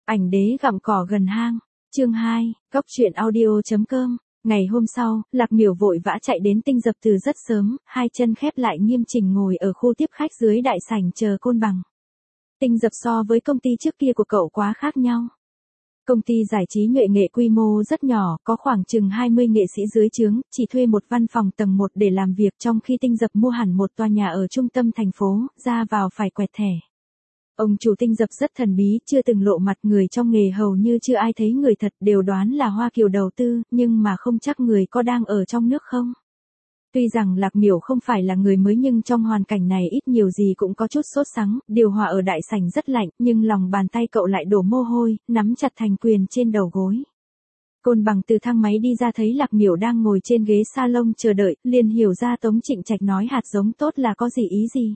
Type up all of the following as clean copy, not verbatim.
Ảnh đế gặm cỏ gần hang. Chương 2, Cóc truyện audio.com. Ngày hôm sau, Lạc Miểu vội vã chạy đến Tinh Dập từ rất sớm, hai chân khép lại nghiêm chỉnh ngồi ở khu tiếp khách dưới đại sảnh chờ Côn Bằng. Tinh Dập so với công ty trước kia của cậu quá khác nhau. Công ty giải trí Nhuệ Nghệ quy mô rất nhỏ, có khoảng chừng 20 nghệ sĩ dưới trướng, chỉ thuê một văn phòng tầng 1 để làm việc, trong khi Tinh Dập mua hẳn một tòa nhà ở trung tâm thành phố, ra vào phải quẹt thẻ. Ông chủ Tinh Dập rất thần bí, chưa từng lộ mặt, người trong nghề hầu như chưa ai thấy người thật, đều đoán là Hoa Kiều đầu tư, nhưng mà không chắc người có đang ở trong nước không. Tuy rằng Lạc Miểu không phải là người mới nhưng trong hoàn cảnh này ít nhiều gì cũng có chút sốt sắng, điều hòa ở đại sảnh rất lạnh, nhưng lòng bàn tay cậu lại đổ mồ hôi, nắm chặt thành quyền trên đầu gối. Côn Bằng từ thang máy đi ra thấy Lạc Miểu đang ngồi trên ghế salon chờ đợi, liền hiểu ra Tống Trịnh Trạch nói hạt giống tốt là có gì ý gì.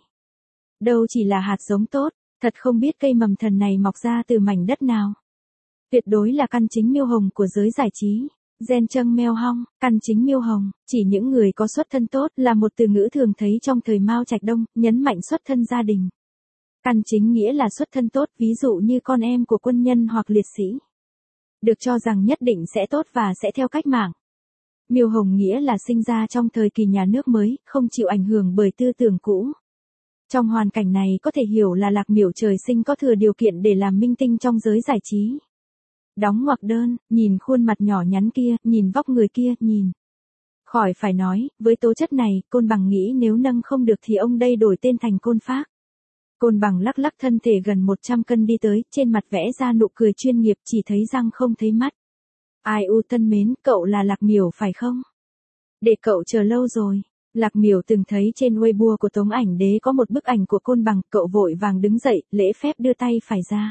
Đâu chỉ là hạt giống tốt, thật không biết cây mầm thần này mọc ra từ mảnh đất nào. Tuyệt đối là căn chính miêu hồng của giới giải trí. Gen Trâng Meo Hong, căn chính miêu hồng, chỉ những người có xuất thân tốt, là một từ ngữ thường thấy trong thời Mao Trạch Đông, nhấn mạnh xuất thân gia đình. Căn chính nghĩa là xuất thân tốt, ví dụ như con em của quân nhân hoặc liệt sĩ. Được cho rằng nhất định sẽ tốt và sẽ theo cách mạng. Miêu hồng nghĩa là sinh ra trong thời kỳ nhà nước mới, không chịu ảnh hưởng bởi tư tưởng cũ. Trong hoàn cảnh này có thể hiểu là Lạc Miểu trời sinh có thừa điều kiện để làm minh tinh trong giới giải trí. Đóng ngoặc đơn, nhìn khuôn mặt nhỏ nhắn kia, nhìn vóc người kia, nhìn. Khỏi phải nói, với tố chất này, Côn Bằng nghĩ nếu nâng không được thì ông đây đổi tên thành Côn Phác. Côn Bằng lắc lắc thân thể gần 100 cân đi tới, trên mặt vẽ ra nụ cười chuyên nghiệp, chỉ thấy răng không thấy mắt. Ai u thân mến, cậu là Lạc Miểu phải không? Để cậu chờ lâu rồi. Lạc Miểu từng thấy trên Weibo của Tống Ảnh Đế có một bức ảnh của Côn Bằng, cậu vội vàng đứng dậy, lễ phép đưa tay phải ra.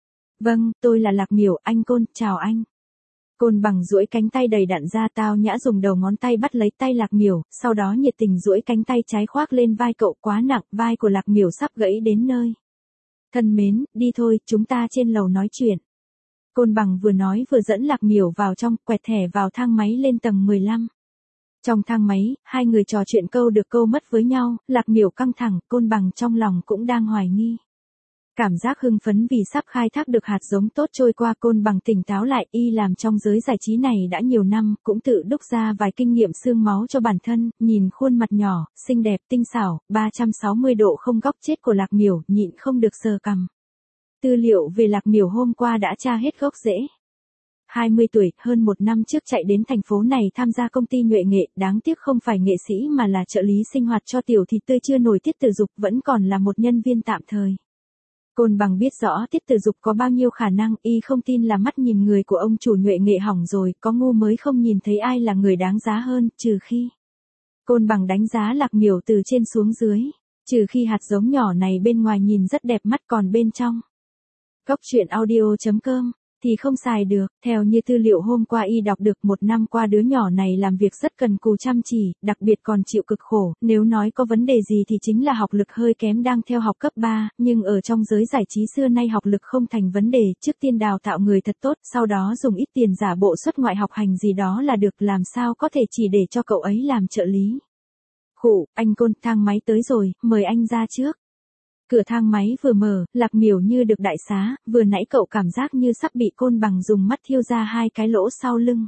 Vâng, tôi là Lạc Miểu, anh Côn, chào anh. Côn Bằng duỗi cánh tay đầy đặn ra, tao nhã dùng đầu ngón tay bắt lấy tay Lạc Miểu, sau đó nhiệt tình duỗi cánh tay trái khoác lên vai cậu, quá nặng, vai của Lạc Miểu sắp gãy đến nơi. Thân mến, đi thôi, chúng ta trên lầu nói chuyện. Côn Bằng vừa nói vừa dẫn Lạc Miểu vào trong, quẹt thẻ vào thang máy lên tầng 15. Trong thang máy, hai người trò chuyện câu được câu mất với nhau, Lạc Miểu căng thẳng, Côn Bằng trong lòng cũng đang hoài nghi. Cảm giác hưng phấn vì sắp khai thác được hạt giống tốt trôi qua, Côn Bằng tỉnh táo lại, y làm trong giới giải trí này đã nhiều năm, cũng tự đúc ra vài kinh nghiệm xương máu cho bản thân, nhìn khuôn mặt nhỏ, xinh đẹp, tinh xảo, 360 độ không góc chết của Lạc Miểu, nhịn không được sờ cằm. Tư liệu về Lạc Miểu hôm qua đã tra hết gốc rễ. 20 tuổi, hơn một năm trước chạy đến thành phố này tham gia công ty Nhuệ Nghệ, đáng tiếc không phải nghệ sĩ mà là trợ lý sinh hoạt cho tiểu thịt tươi chưa nổi Tiết Tử Dục, vẫn còn là một nhân viên tạm thời. Côn Bằng biết rõ Tiết Tử Dục có bao nhiêu khả năng, y không tin là mắt nhìn người của ông chủ Nhuệ Nghệ hỏng rồi, có ngu mới không nhìn thấy ai là người đáng giá hơn, trừ khi. Côn Bằng đánh giá Lạc Miểu từ trên xuống dưới, trừ khi hạt giống nhỏ này bên ngoài nhìn rất đẹp mắt còn bên trong. Cóc truyện audio.com thì không xài được, theo như tư liệu hôm qua y đọc được, một năm qua đứa nhỏ này làm việc rất cần cù chăm chỉ, đặc biệt còn chịu cực khổ, nếu nói có vấn đề gì thì chính là học lực hơi kém, đang theo học cấp 3, nhưng ở trong giới giải trí xưa nay học lực không thành vấn đề, trước tiên đào tạo người thật tốt, sau đó dùng ít tiền giả bộ xuất ngoại học hành gì đó là được, làm sao có thể chỉ để cho cậu ấy làm trợ lý. Khụ, anh Côn, thang máy tới rồi, mời anh ra trước. Cửa thang máy vừa mở, Lạc Miểu như được đại xá, vừa nãy cậu cảm giác như sắp bị Côn Bằng dùng mắt thiêu ra hai cái lỗ sau lưng.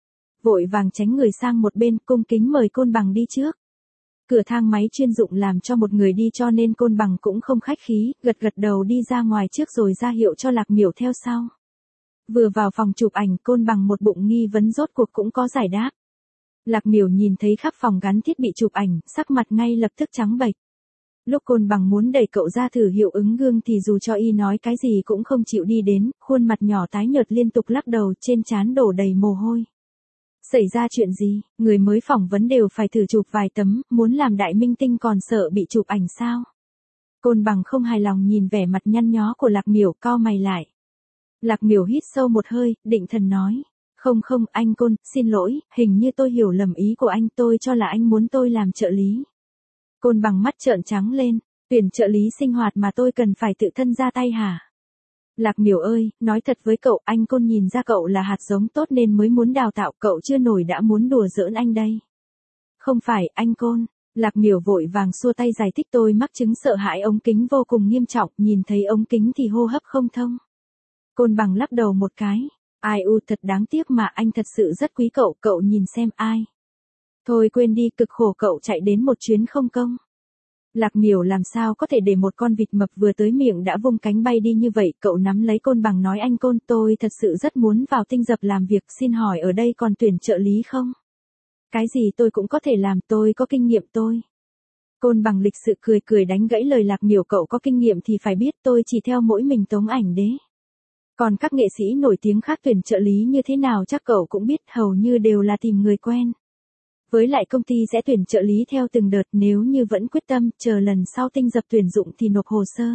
Vội vàng tránh người sang một bên, cung kính mời Côn Bằng đi trước. Cửa thang máy chuyên dụng làm cho một người đi cho nên Côn Bằng cũng không khách khí, gật gật đầu đi ra ngoài trước rồi ra hiệu cho Lạc Miểu theo sau. Vừa vào phòng chụp ảnh, Côn Bằng một bụng nghi vấn rốt cuộc cũng có giải đáp. Lạc Miểu nhìn thấy khắp phòng gắn thiết bị chụp ảnh, sắc mặt ngay lập tức trắng bệch. Lúc Côn Bằng muốn đẩy cậu ra thử hiệu ứng gương thì dù cho y nói cái gì cũng không chịu đi đến, khuôn mặt nhỏ tái nhợt liên tục lắc đầu, trên trán đổ đầy mồ hôi. Xảy ra chuyện gì, người mới phỏng vấn đều phải thử chụp vài tấm, muốn làm đại minh tinh còn sợ bị chụp ảnh sao? Côn Bằng không hài lòng nhìn vẻ mặt nhăn nhó của Lạc Miểu, cau mày lại. Lạc Miểu hít sâu một hơi, định thần nói. Không, anh Côn, xin lỗi, hình như tôi hiểu lầm ý của anh, tôi cho là anh muốn tôi làm trợ lý. Côn Bằng mắt trợn trắng lên, tuyển trợ lý sinh hoạt mà tôi cần phải tự thân ra tay hả? Lạc Miểu ơi, nói thật với cậu, anh Côn nhìn ra cậu là hạt giống tốt nên mới muốn đào tạo, cậu chưa nổi đã muốn đùa giỡn anh đây. Không phải, anh Côn. Lạc Miểu vội vàng xua tay giải thích, tôi mắc chứng sợ hãi ống kính vô cùng nghiêm trọng, nhìn thấy ống kính thì hô hấp không thông. Côn Bằng lắc đầu một cái. Ai u thật đáng tiếc mà anh thật sự rất quý cậu, cậu nhìn xem ai. Thôi quên đi, cực khổ cậu chạy đến một chuyến không công. Lạc Miểu làm sao có thể để một con vịt mập vừa tới miệng đã vung cánh bay đi như vậy, cậu nắm lấy Côn Bằng nói anh Côn, tôi thật sự rất muốn vào tinh dập làm việc, xin hỏi ở đây còn tuyển trợ lý không? Cái gì tôi cũng có thể làm, tôi có kinh nghiệm tôi. Côn Bằng lịch sự cười cười đánh gãy lời Lạc Miểu, cậu có kinh nghiệm thì phải biết, tôi chỉ theo mỗi mình Tống Ảnh Đế. Còn các nghệ sĩ nổi tiếng khác tuyển trợ lý như thế nào chắc cậu cũng biết, hầu như đều là tìm người quen. Với lại công ty sẽ tuyển trợ lý theo từng đợt, nếu như vẫn quyết tâm, chờ lần sau tinh dập tuyển dụng thì nộp hồ sơ.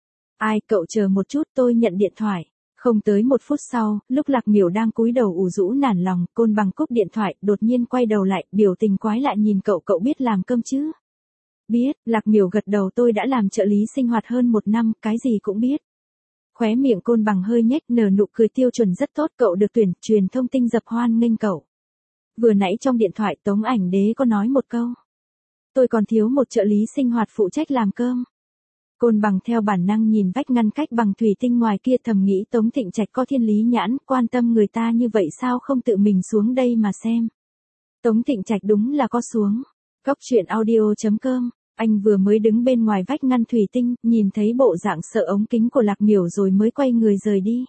Ai, cậu chờ một chút, tôi nhận điện thoại. Không tới 1 phút sau, lúc Lạc Miểu đang cúi đầu ủ rũ nản lòng, Côn Bằng cúp điện thoại, đột nhiên quay đầu lại, biểu tình quái lạ nhìn cậu, cậu biết làm cơm chứ? Biết, Lạc Miểu gật đầu, tôi đã làm trợ lý sinh hoạt hơn 1 năm, cái gì cũng biết. Khóe miệng Côn Bằng hơi nhếch, nở nụ cười tiêu chuẩn, rất tốt, cậu được tuyển, truyền thông tinh dập hoan nghênh cậu. Vừa nãy trong điện thoại Tống Ảnh Đế có nói một câu. Tôi còn thiếu một trợ lý sinh hoạt phụ trách làm cơm. Côn Bằng theo bản năng nhìn vách ngăn cách bằng thủy tinh ngoài kia, thầm nghĩ Tống Thịnh Trạch có thiên lý nhãn, quan tâm người ta như vậy sao không tự mình xuống đây mà xem. Tống Thịnh Trạch đúng là có xuống. Góc truyện audio.com. Anh vừa mới đứng bên ngoài vách ngăn thủy tinh, nhìn thấy bộ dạng sợ ống kính của Lạc Miểu rồi mới quay người rời đi.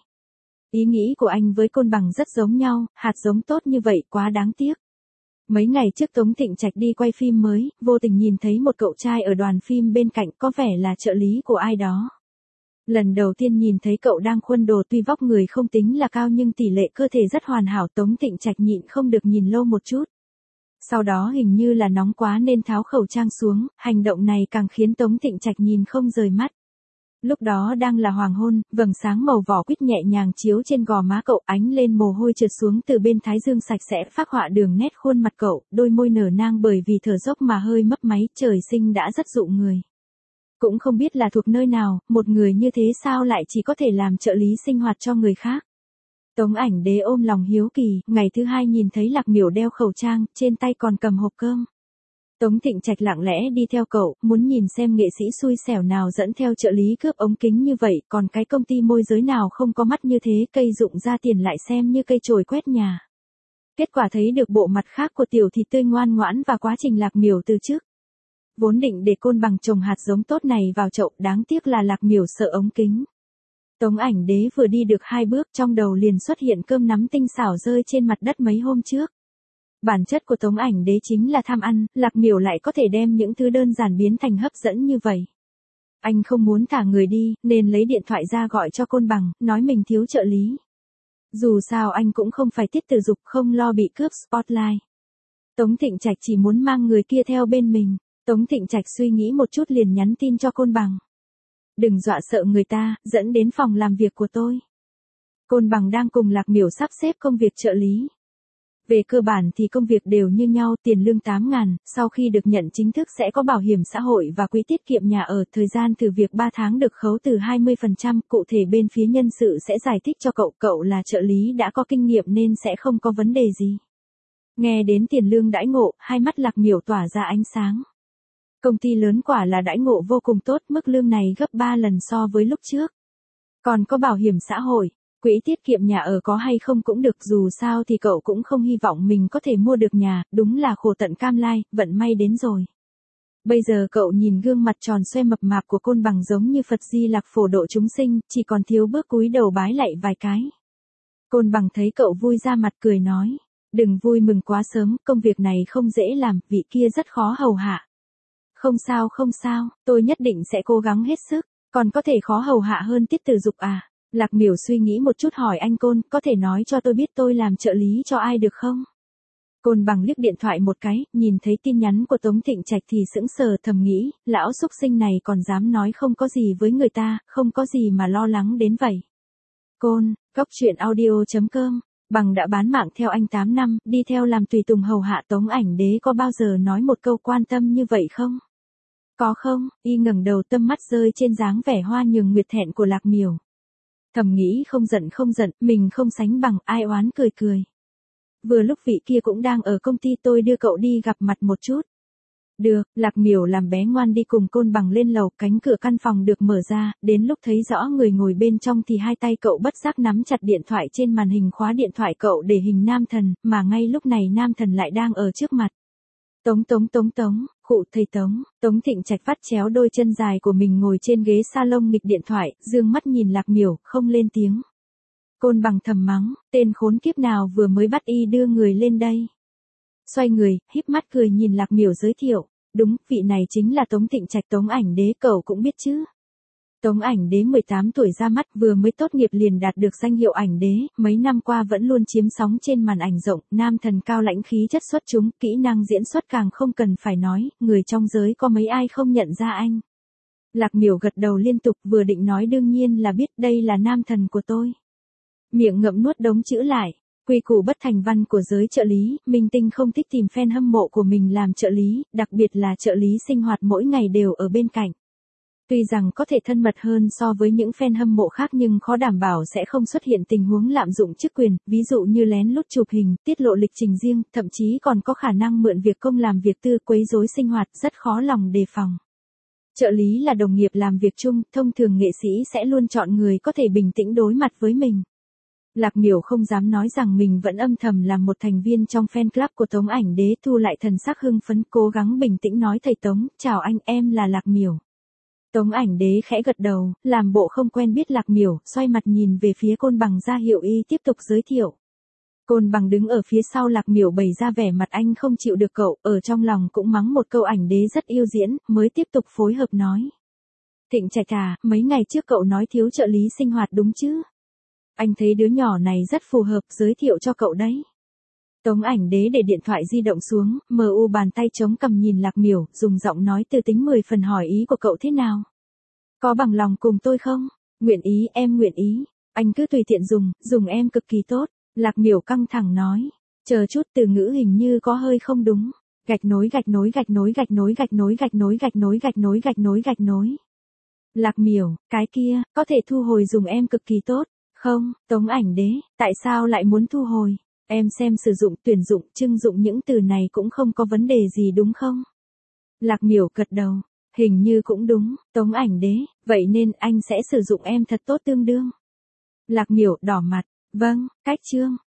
Ý nghĩ của anh với Côn Bằng rất giống nhau, hạt giống tốt như vậy quá đáng tiếc. Mấy ngày trước Tống Thịnh Trạch đi quay phim mới, vô tình nhìn thấy một cậu trai ở đoàn phim bên cạnh, có vẻ là trợ lý của ai đó. Lần đầu tiên nhìn thấy cậu đang khuân đồ, tuy vóc người không tính là cao nhưng tỷ lệ cơ thể rất hoàn hảo, Tống Thịnh Trạch nhịn không được nhìn lâu một chút. Sau đó hình như là nóng quá nên tháo khẩu trang xuống, hành động này càng khiến Tống Thịnh Trạch nhìn không rời mắt. Lúc đó đang là hoàng hôn, vầng sáng màu vỏ quýt nhẹ nhàng chiếu trên gò má cậu, ánh lên mồ hôi trượt xuống từ bên thái dương sạch sẽ, phác họa đường nét khuôn mặt cậu, đôi môi nở nang bởi vì thở dốc mà hơi mấp máy, trời sinh đã rất dụ người. Cũng không biết là thuộc nơi nào, một người như thế sao lại chỉ có thể làm trợ lý sinh hoạt cho người khác. Tống Ảnh Đế ôm lòng hiếu kỳ, ngày thứ hai nhìn thấy Lạc Miểu đeo khẩu trang, trên tay còn cầm hộp cơm. Tống Thịnh Trạch lặng lẽ đi theo cậu, muốn nhìn xem nghệ sĩ xui xẻo nào dẫn theo trợ lý cướp ống kính như vậy, còn cái công ty môi giới nào không có mắt như thế, cây dụng ra tiền lại xem như cây chổi quét nhà. Kết quả thấy được bộ mặt khác của tiểu thịt tươi ngoan ngoãn và quá trình Lạc Miểu từ trước. Vốn định để Côn Bằng trồng hạt giống tốt này vào chậu, đáng tiếc là Lạc Miểu sợ ống kính. Tống Ảnh Đế vừa đi được 2 bước trong đầu liền xuất hiện cơm nắm tinh xảo rơi trên mặt đất mấy hôm trước. Bản chất của Tống Ảnh Đế chính là tham ăn, Lạc Miểu lại có thể đem những thứ đơn giản biến thành hấp dẫn như vậy. Anh không muốn thả người đi, nên lấy điện thoại ra gọi cho Côn Bằng, nói mình thiếu trợ lý. Dù sao anh cũng không phải Tiết Tử Dục, không lo bị cướp spotlight. Tống Thịnh Trạch chỉ muốn mang người kia theo bên mình. Tống Thịnh Trạch suy nghĩ một chút liền nhắn tin cho Côn Bằng. Đừng dọa sợ người ta, dẫn đến phòng làm việc của tôi. Côn Bằng đang cùng Lạc Miểu sắp xếp công việc trợ lý. Về cơ bản thì công việc đều như nhau, tiền lương 8.000, sau khi được nhận chính thức sẽ có bảo hiểm xã hội và quỹ tiết kiệm nhà ở, thời gian thử việc 3 tháng được khấu từ 20%, cụ thể bên phía nhân sự sẽ giải thích cho cậu, cậu là trợ lý đã có kinh nghiệm nên sẽ không có vấn đề gì. Nghe đến tiền lương đãi ngộ, hai mắt Lạc Miểu tỏa ra ánh sáng. Công ty lớn quả là đãi ngộ vô cùng tốt, mức lương này gấp 3 lần so với lúc trước. Còn có bảo hiểm xã hội. Quỹ tiết kiệm nhà ở có hay không cũng được, dù sao thì cậu cũng không hy vọng mình có thể mua được nhà, đúng là khổ tận cam lai, vận may đến rồi. Bây giờ cậu nhìn gương mặt tròn xoe mập mạp của Côn Bằng giống như Phật Di Lặc phổ độ chúng sinh, chỉ còn thiếu bước cúi đầu bái lạy vài cái. Côn Bằng thấy cậu vui ra mặt cười nói, đừng vui mừng quá sớm, công việc này không dễ làm, vị kia rất khó hầu hạ. Không sao, tôi nhất định sẽ cố gắng hết sức, còn có thể khó hầu hạ hơn Tiết Tử Dục à? Lạc Miểu suy nghĩ một chút hỏi anh Côn, có thể nói cho tôi biết tôi làm trợ lý cho ai được không? Côn Bằng liếc điện thoại một cái, nhìn thấy tin nhắn của Tống Thịnh Trạch thì sững sờ, thầm nghĩ, lão xúc sinh này còn dám nói không có gì với người ta, không có gì mà lo lắng đến vậy. Côn, góc truyện audio.com, Bằng đã bán mạng theo anh 8 năm, đi theo làm tùy tùng hầu hạ Tống Ảnh Đế, có bao giờ nói một câu quan tâm như vậy không? Có không? Y ngẩng đầu, tâm mắt rơi trên dáng vẻ hoa nhường nguyệt thẹn của Lạc Miểu. Thầm nghĩ không giận, mình không sánh bằng, ai oán cười. Vừa lúc vị kia cũng đang ở công ty, tôi đưa cậu đi gặp mặt một chút. Được, Lạc Miểu làm bé ngoan đi cùng Côn Bằng lên lầu, cánh cửa căn phòng được mở ra, đến lúc thấy rõ người ngồi bên trong thì hai tay cậu bất giác nắm chặt điện thoại trên màn hình, khóa điện thoại cậu để hình nam thần, mà ngay lúc này nam thần lại đang ở trước mặt. Tống Tống Tống Tống, khụ thầy Tống. Tống Thịnh Trạch vắt chéo đôi chân dài của mình ngồi trên ghế salon nghịch điện thoại, dương mắt nhìn Lạc Miểu, không lên tiếng. Côn Bằng thầm mắng, tên khốn kiếp nào vừa mới bắt y đưa người lên đây. Xoay người, híp mắt cười nhìn Lạc Miểu giới thiệu, đúng, vị này chính là Tống Thịnh Trạch, Tống Ảnh Đế, cậu cũng biết chứ. Tống Ảnh Đế 18 tuổi ra mắt, vừa mới tốt nghiệp liền đạt được danh hiệu ảnh đế, mấy năm qua vẫn luôn chiếm sóng trên màn ảnh rộng, nam thần cao lãnh, khí chất xuất chúng, kỹ năng diễn xuất càng không cần phải nói, người trong giới có mấy ai không nhận ra anh. Lạc Miểu gật đầu liên tục, vừa định nói đương nhiên là biết, đây là nam thần của tôi. Miệng ngậm nuốt đống chữ lại. Quy củ bất thành văn của giới trợ lý, minh tinh không thích tìm fan hâm mộ của mình làm trợ lý, đặc biệt là trợ lý sinh hoạt mỗi ngày đều ở bên cạnh. Tuy rằng có thể thân mật hơn so với những fan hâm mộ khác nhưng khó đảm bảo sẽ không xuất hiện tình huống lạm dụng chức quyền, ví dụ như lén lút chụp hình, tiết lộ lịch trình riêng, thậm chí còn có khả năng mượn việc công làm việc tư, quấy rối sinh hoạt, rất khó lòng đề phòng. Trợ lý là đồng nghiệp làm việc chung, thông thường nghệ sĩ sẽ luôn chọn người có thể bình tĩnh đối mặt với mình. Lạc Miểu không dám nói rằng mình vẫn âm thầm làm một thành viên trong fan club của Tống Ảnh Đế, thu lại thần sắc hưng phấn, cố gắng bình tĩnh nói, thầy Tống, chào anh, em là Lạc Miểu. Tống Ảnh Đế khẽ gật đầu, làm bộ không quen biết Lạc Miểu, xoay mặt nhìn về phía Côn Bằng ra hiệu y tiếp tục giới thiệu. Côn Bằng đứng ở phía sau Lạc Miểu bày ra vẻ mặt anh không chịu được cậu, ở trong lòng cũng mắng một câu Ảnh Đế rất yêu diễn, mới tiếp tục phối hợp nói. Thịnh Trạch à, mấy ngày trước cậu nói thiếu trợ lý sinh hoạt đúng chứ? Anh thấy đứa nhỏ này rất phù hợp, giới thiệu cho cậu đấy. Tống Ảnh Đế để điện thoại di động xuống, mờ u bàn tay chống cằm nhìn Lạc Miểu, dùng giọng nói từ tính 10 phần hỏi ý của cậu thế nào? Có bằng lòng cùng tôi không? Nguyện ý, em nguyện ý. Anh cứ tùy tiện dùng em cực kỳ tốt. Lạc Miểu căng thẳng nói. Chờ chút, từ ngữ hình như có hơi không đúng. Gạch nối gạch nối gạch nối gạch nối gạch nối gạch nối gạch nối gạch nối gạch nối gạch nối. Lạc Miểu, cái kia, có thể thu hồi dùng em cực kỳ tốt. Không, Tống Ảnh Đế, tại sao lại muốn thu hồi? Em xem sử dụng, tuyển dụng, trưng dụng những từ này cũng không có vấn đề gì đúng không? Lạc Miểu gật đầu, hình như cũng đúng, Tống Ảnh Đế, vậy nên anh sẽ sử dụng em thật tốt tương đương. Lạc Miểu đỏ mặt, vâng, cách chương.